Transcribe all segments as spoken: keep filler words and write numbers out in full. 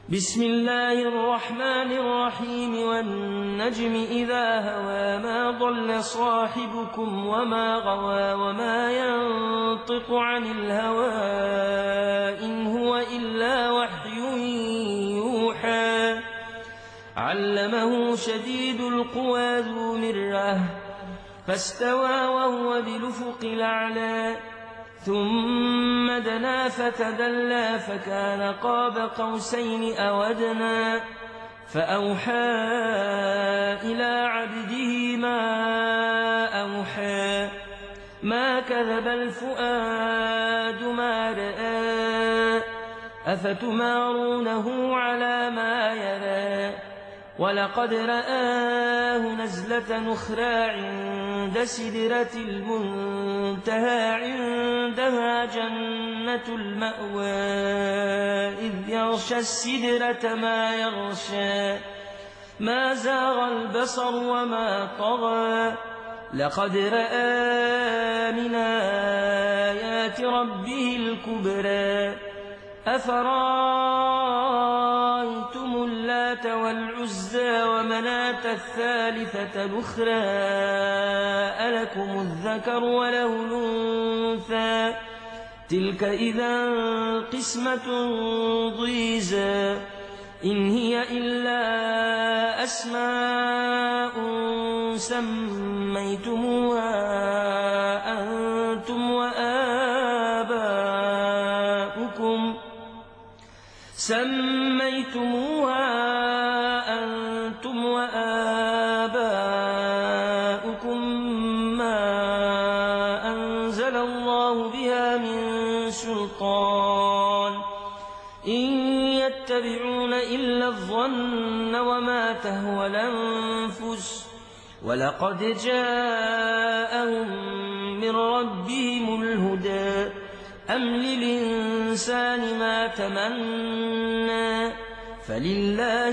بسم الله الرحمن الرحيم والنجم إذا هوى ما ضل صاحبكم وما غوى وما ينطق عن الهوى إن هو إلا وحي يوحى علمه شديد القوى ذو مرة فاستوى وهو بالأفق الأعلى ثم دنا فتدلى فكان قاب قوسين أو أدنى فأوحى إلى عبده ما أوحى ما كذب الفؤاد ما رأى أفتمارونه على ما يرى ولقد رآه نزلة أخرى عند سدرة المنتهى عندها جنة المأوى إذ يغشى السدرة ما يغشى ما زاغ البصر وما طغى لقد رأى من آيات ربه الكبرى أفرأيتم اللات والعزى ومناة الثالثة الأخرى ألكم الذكر وله الأنثى تلك إذا قسمة ضيزى إن هي إلا أسماء سميتموها أنتم وآباؤكم سميتموها أنتم وآباؤكم ما أنزل الله بها من سلطان إن يتبعون إلا الظن وما تهوى الأنفس ولقد جاءهم من ربهم الهدى أم للإنسان ما تمنى فلله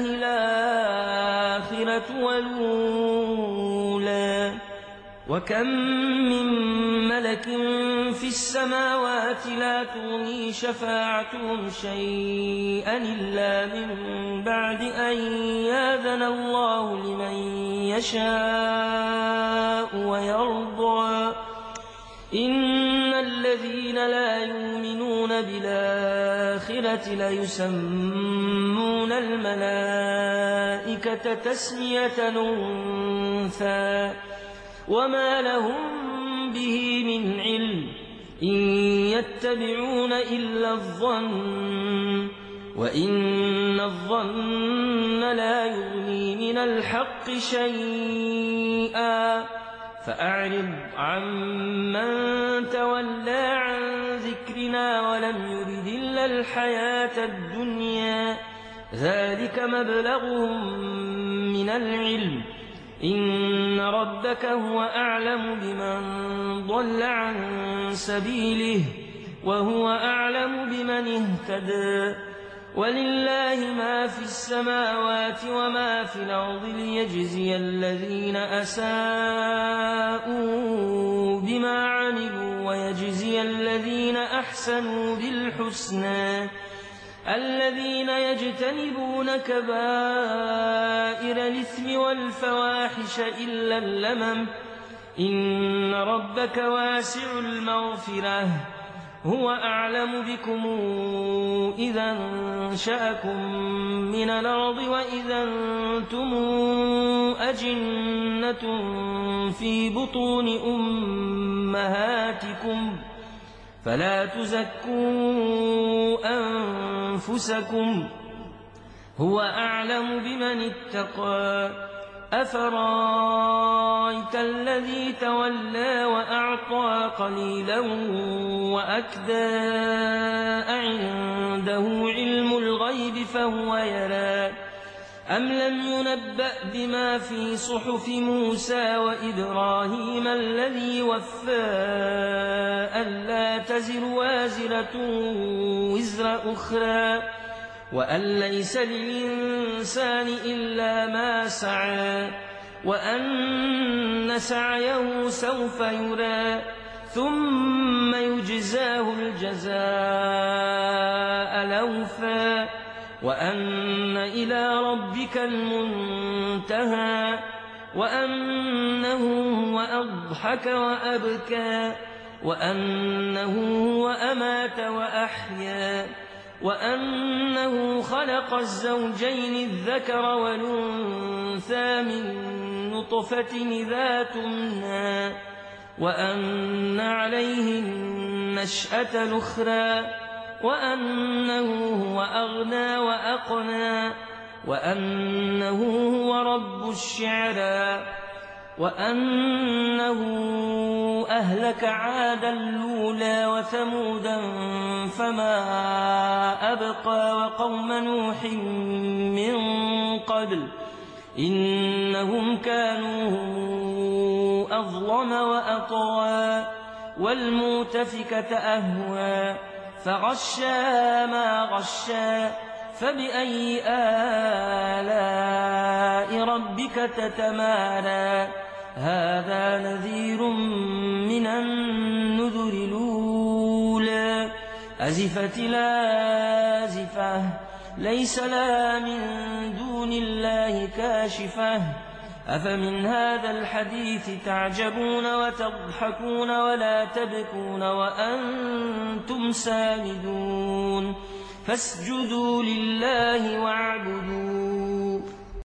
الآخرة والأولى وكم من ملك في السماوات لا تغني شفاعتهم شيئا إلا من بعد أن يأذن الله لمن يشاء ويرضى إن الذين لا يؤمنون بالآخرة ليسمون الملائكة تسمية الأنثى وما لهم به من علم إن يتبعون إلا الظن وإن الظن لا يغني من الحق شيئا فأعرض عمن تولى عن ذكرنا ولم يرد إلا الحياة الدنيا ذلك مبلغهم من العلم إن ربك هو أعلم بمن ضل عن سبيله وهو أعلم بمن اهتدى ولله ما في السماوات وما في الأرض ليجزي الذين أساءوا بما عملوا ويجزي الذين أحسنوا بالحسنى الذين يجتنبون كبائر الإثم والفواحش إلا اللمم إن ربك واسع المغفرة هو أعلم بكم إذا انشأكم من الأرض وإذا أنتم أجنة في بطون أمهاتكم فلا تزكوا أنفسكم هو أعلم بمن اتقى أفرأيت الذي تولى وأعطى قليلا وأكدى أعنده علم الغيب فهو يرى أم لم ينبأ بما في صحف موسى وإبراهيم الذي وفى ألا تزر وازرة وزر أخرى وأن ليس للإنسان إلا ما سعى وأن سعيه سوف يرى ثم يجزاه الجزاء الأوفى وأن إلى ربك المنتهى وأنه هو أضحك وأبكى وأنه هو أمات وأحيا وأنه خلق الزوجين الذكر والأنثى من نطفة إذا تمنى وأن عليه النشأة الأخرى وأنه هو أغنى وأقنى وأنه هو رب الشعرى وأنه أهلك عادا الأولى وثمودا فما أبقى وقوم نوح من قبل إنهم كانوا أظلم وأطغى والمؤتفكة أهوى فغشاها ما غشى فبأي آلاء ربك تتمارى هذا نذير من النذر الأولى أزفت الآزفة ليس لها من دون الله كاشفة أفمن هذا الحديث تعجبون وتضحكون ولا تبكون وأنتم سامدون فاسجدوا لله واعبدوا